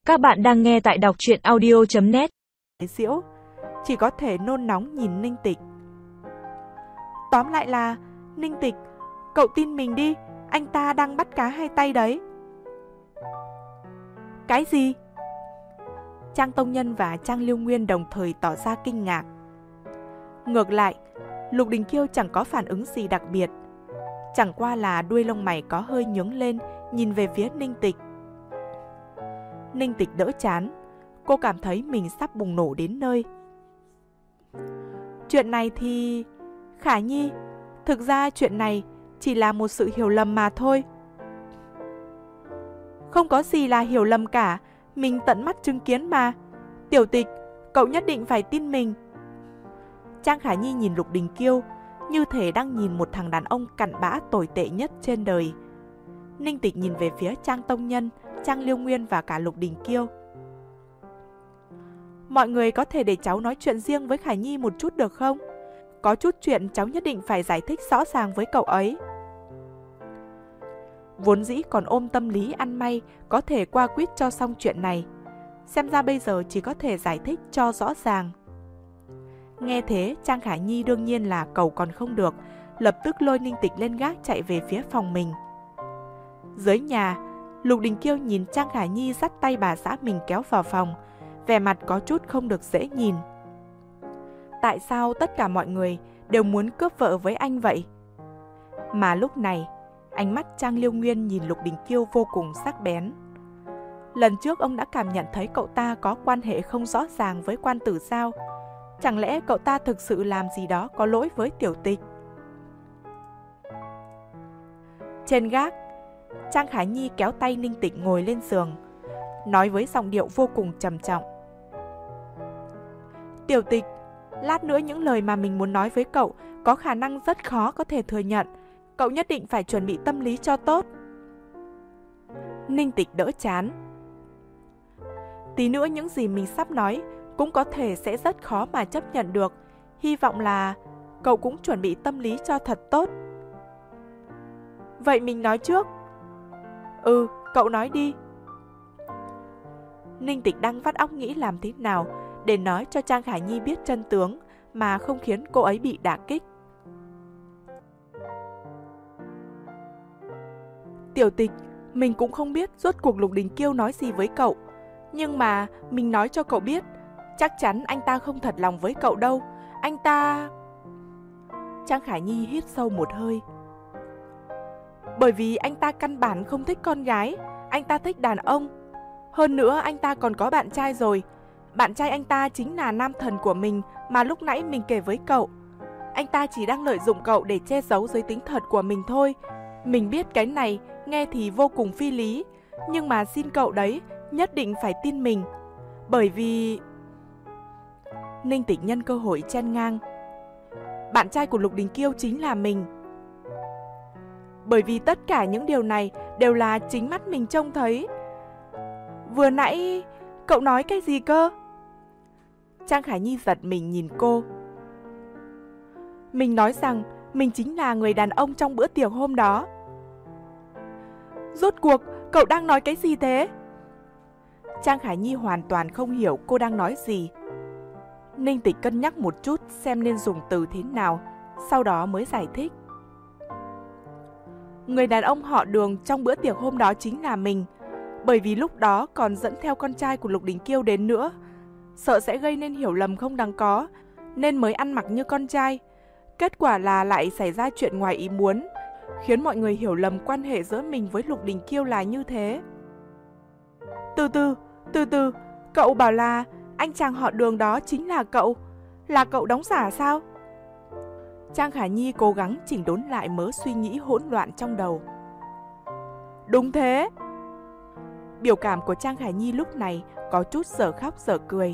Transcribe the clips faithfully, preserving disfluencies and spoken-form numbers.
Các bạn đang nghe tại đọc truyện audio chấm net. Diễu chỉ có thể nôn nóng nhìn Ninh Tịch. Tóm lại là, Ninh Tịch, cậu tin mình đi, anh ta đang bắt cá hai tay đấy. Cái gì? Trang Tông Nhân và Trang Liêu Nguyên đồng thời tỏ ra kinh ngạc. Ngược lại, Lục Đình Kiêu chẳng có phản ứng gì đặc biệt, chẳng qua là đuôi lông mày có hơi nhướng lên, nhìn về phía Ninh Tịch. Ninh Tịch đỡ chán, cô cảm thấy mình sắp bùng nổ đến nơi. Chuyện này thì... Khả Nhi, thực ra chuyện này chỉ là một sự hiểu lầm mà thôi. Không có gì là hiểu lầm cả, mình tận mắt chứng kiến mà. Tiểu Tịch, cậu nhất định phải tin mình. Trang Khả Nhi nhìn Lục Đình Kiêu như thể đang nhìn một thằng đàn ông cặn bã tồi tệ nhất trên đời. Ninh Tịch nhìn về phía Trang Tông Nhân, Trang Liêu Nguyên và cả Lục Đình Kiêu. Mọi người có thể để cháu nói chuyện riêng với Khả Nhi một chút được không? Có chút chuyện cháu nhất định phải giải thích rõ ràng với cậu ấy. Vốn dĩ còn ôm tâm lý ăn may có thể qua quýt cho xong chuyện này, xem ra bây giờ chỉ có thể giải thích cho rõ ràng. Nghe thế, Trang Khả Nhi đương nhiên là cầu còn không được, lập tức lôi Ninh Tịch lên gác chạy về phía phòng mình. Dưới nhà, Lục Đình Kiêu nhìn Trang Khả Nhi dắt tay bà xã mình kéo vào phòng, vẻ mặt có chút không được dễ nhìn. Tại sao tất cả mọi người đều muốn cướp vợ với anh vậy? Mà lúc này, ánh mắt Trang Liêu Nguyên nhìn Lục Đình Kiêu vô cùng sắc bén. Lần trước ông đã cảm nhận thấy cậu ta có quan hệ không rõ ràng với Quan Tử Giao. Chẳng lẽ cậu ta thực sự làm gì đó có lỗi với Tiểu Tịch? Trên gác, Trang Khả Nhi kéo tay Ninh Tịch ngồi lên giường, nói với giọng điệu vô cùng trầm trọng. Tiểu Tịch, lát nữa những lời mà mình muốn nói với cậu có khả năng rất khó có thể thừa nhận. Cậu nhất định phải chuẩn bị tâm lý cho tốt. Ninh Tịch đỡ chán. Tí nữa những gì mình sắp nói cũng có thể sẽ rất khó mà chấp nhận được. Hy vọng là cậu cũng chuẩn bị tâm lý cho thật tốt. Vậy mình nói trước. Ừ, cậu nói đi. Ninh Tịch đang vắt óc nghĩ làm thế nào để nói cho Trang Khả Nhi biết chân tướng mà không khiến cô ấy bị đả kích. Tiểu Tịch, mình cũng không biết rốt cuộc Lục Đình Kiêu nói gì với cậu. Nhưng mà mình nói cho cậu biết, chắc chắn anh ta không thật lòng với cậu đâu. Anh ta... Trang Khả Nhi hít sâu một hơi. Bởi vì anh ta căn bản không thích con gái, anh ta thích đàn ông. Hơn nữa anh ta còn có bạn trai rồi. Bạn trai anh ta chính là nam thần của mình mà lúc nãy mình kể với cậu. Anh ta chỉ đang lợi dụng cậu để che giấu giới tính thật của mình thôi. Mình biết cái này nghe thì vô cùng phi lý, nhưng mà xin cậu đấy, nhất định phải tin mình. Bởi vì... Ninh Tịch nhân cơ hội chen ngang. Bạn trai của Lục Đình Kiêu chính là mình. Bởi vì tất cả những điều này đều là chính mắt mình trông thấy. Vừa nãy cậu nói cái gì cơ? Trang Khả Nhi giật mình nhìn cô. Mình nói rằng mình chính là người đàn ông trong bữa tiệc hôm đó. Rốt cuộc cậu đang nói cái gì thế? Trang Khả Nhi hoàn toàn không hiểu cô đang nói gì. Ninh Tịch cân nhắc một chút xem nên dùng từ thế nào, sau đó mới giải thích. Người đàn ông họ Đường trong bữa tiệc hôm đó chính là mình. Bởi vì lúc đó còn dẫn theo con trai của Lục Đình Kiêu đến nữa, sợ sẽ gây nên hiểu lầm không đáng có, nên mới ăn mặc như con trai. Kết quả là lại xảy ra chuyện ngoài ý muốn, khiến mọi người hiểu lầm quan hệ giữa mình với Lục Đình Kiêu là như thế. Từ từ, từ từ, cậu bảo là anh chàng họ Đường đó chính là cậu, là cậu đóng giả sao? Trang Khả Nhi cố gắng chỉnh đốn lại mớ suy nghĩ hỗn loạn trong đầu. Đúng thế. Biểu cảm của Trang Khả Nhi lúc này có chút dở khóc dở cười.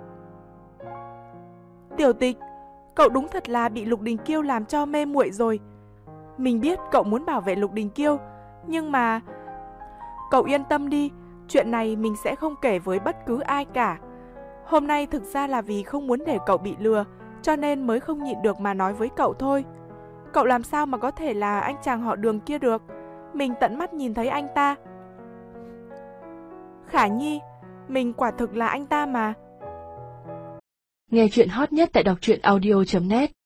Tiểu Tịch, cậu đúng thật là bị Lục Đình Kiêu làm cho mê muội rồi. Mình biết cậu muốn bảo vệ Lục Đình Kiêu, nhưng mà... Cậu yên tâm đi, chuyện này mình sẽ không kể với bất cứ ai cả. Hôm nay thực ra là vì không muốn để cậu bị lừa, cho nên mới không nhịn được mà nói với cậu thôi. Cậu làm sao mà có thể là anh chàng họ Đường kia được? Mình tận mắt nhìn thấy anh ta. Khả Nhi, mình quả thực là anh ta mà. Nghe chuyện hot nhất tại đọc truyện audio chấm net.